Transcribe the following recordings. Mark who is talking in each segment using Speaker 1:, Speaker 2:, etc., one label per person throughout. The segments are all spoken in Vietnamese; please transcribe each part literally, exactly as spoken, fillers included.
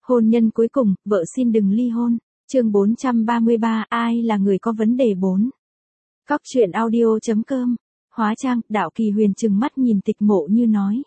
Speaker 1: Hôn nhân cuối cùng, vợ xin đừng ly hôn. Chương bốn trăm ba mươi ba, ai là người có vấn đề bốn. Cóc truyện audio.com. Hóa trang, Đạo Kỳ Huyền trừng mắt nhìn Tịch Mộ Như nói.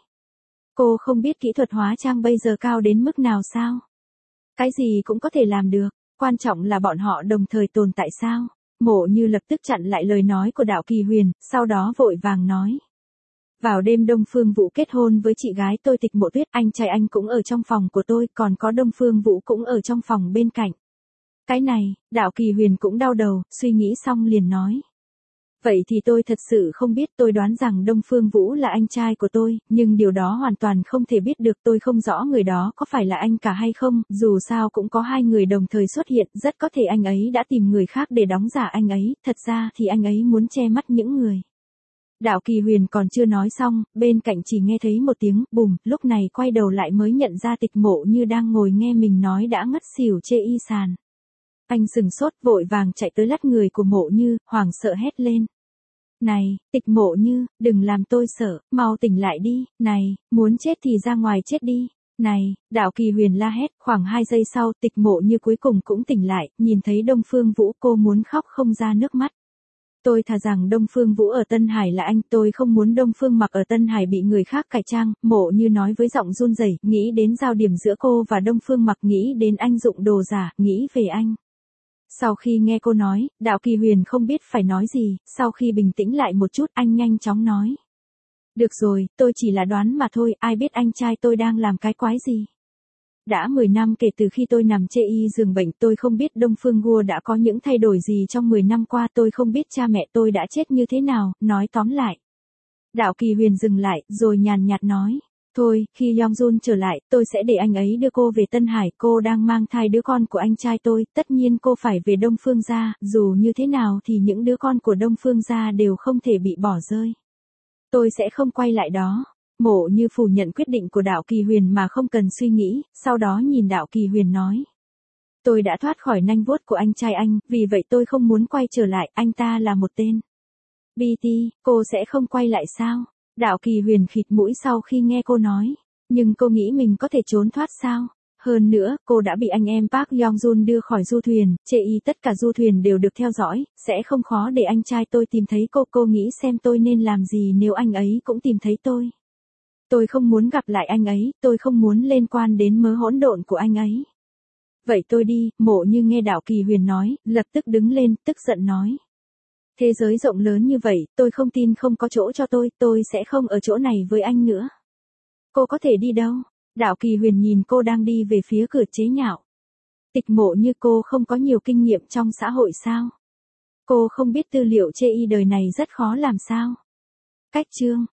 Speaker 1: Cô không biết kỹ thuật hóa trang bây giờ cao đến mức nào sao? Cái gì cũng có thể làm được, quan trọng là bọn họ đồng thời tồn tại sao? Mộ Như lập tức chặn lại lời nói của Đạo Kỳ Huyền, sau đó vội vàng nói. Vào đêm Đông Phương Vũ kết hôn với chị gái tôi Tịch Mộ Tuyết, anh trai anh cũng ở trong phòng của tôi, còn có Đông Phương Vũ cũng ở trong phòng bên cạnh. Cái này, Đạo Kỳ Huyền cũng đau đầu, suy nghĩ xong liền nói. Vậy thì tôi thật sự không biết, tôi đoán rằng Đông Phương Vũ là anh trai của tôi, nhưng điều đó hoàn toàn không thể biết được, tôi không rõ người đó có phải là anh cả hay không, dù sao cũng có hai người đồng thời xuất hiện, rất có thể anh ấy đã tìm người khác để đóng giả anh ấy, thật ra thì anh ấy muốn che mắt những người. Đạo Kỳ Huyền còn chưa nói xong, bên cạnh chỉ nghe thấy một tiếng bùm, lúc này quay đầu lại mới nhận ra Tịch Mộ Như đang ngồi nghe mình nói đã ngất xỉu chê y sàn. Anh sừng sốt vội vàng chạy tới lắt người của Mộ Như, hoảng sợ hét lên. Này, Tịch Mộ Như, đừng làm tôi sợ, mau tỉnh lại đi, này, muốn chết thì ra ngoài chết đi. Này, Đạo Kỳ Huyền la hét, khoảng hai giây sau Tịch Mộ Như cuối cùng cũng tỉnh lại, nhìn thấy Đông Phương Vũ cô muốn khóc không ra nước mắt. Tôi thà rằng Đông Phương Vũ ở Tân Hải là anh, tôi không muốn Đông Phương Mặc ở Tân Hải bị người khác cải trang, Mộ Như nói với giọng run rẩy, nghĩ đến giao điểm giữa cô và Đông Phương Mặc, nghĩ đến anh dụng đồ giả, nghĩ về anh. Sau khi nghe cô nói, Đạo Kỳ Huyền không biết phải nói gì, sau khi bình tĩnh lại một chút anh nhanh chóng nói. Được rồi, tôi chỉ là đoán mà thôi, ai biết anh trai tôi đang làm cái quái gì. Đã mười năm kể từ khi tôi nằm chê y giường bệnh, tôi không biết Đông Phương Gua đã có những thay đổi gì trong mười năm qua, tôi không biết cha mẹ tôi đã chết như thế nào, nói tóm lại. Đạo Kỳ Huyền dừng lại, rồi nhàn nhạt nói. Thôi, khi Yongjun trở lại, tôi sẽ để anh ấy đưa cô về Tân Hải, cô đang mang thai đứa con của anh trai tôi, tất nhiên cô phải về Đông Phương gia, dù như thế nào thì những đứa con của Đông Phương gia đều không thể bị bỏ rơi. Tôi sẽ không quay lại đó. Mộ Như phủ nhận quyết định của Đạo Kỳ Huyền mà không cần suy nghĩ, sau đó nhìn Đạo Kỳ Huyền nói. Tôi đã thoát khỏi nanh vuốt của anh trai anh, vì vậy tôi không muốn quay trở lại, anh ta là một tên. bê tê, cô sẽ không quay lại sao? Đạo Kỳ Huyền khịt mũi sau khi nghe cô nói. Nhưng cô nghĩ mình có thể trốn thoát sao? Hơn nữa, cô đã bị anh em Park Yongjun đưa khỏi du thuyền, chê y tất cả du thuyền đều được theo dõi, sẽ không khó để anh trai tôi tìm thấy cô. Cô nghĩ xem tôi nên làm gì nếu anh ấy cũng tìm thấy tôi. Tôi không muốn gặp lại anh ấy, tôi không muốn liên quan đến mớ hỗn độn của anh ấy. Vậy tôi đi, Mộ Như nghe Đạo Kỳ Huyền nói, lập tức đứng lên, tức giận nói. Thế giới rộng lớn như vậy, tôi không tin không có chỗ cho tôi, tôi sẽ không ở chỗ này với anh nữa. Cô có thể đi đâu? Đạo Kỳ Huyền nhìn cô đang đi về phía cửa chế nhạo. Tịch Mộ Như, cô không có nhiều kinh nghiệm trong xã hội sao? Cô không biết tư liệu chê y đời này rất khó làm sao? Cách chương.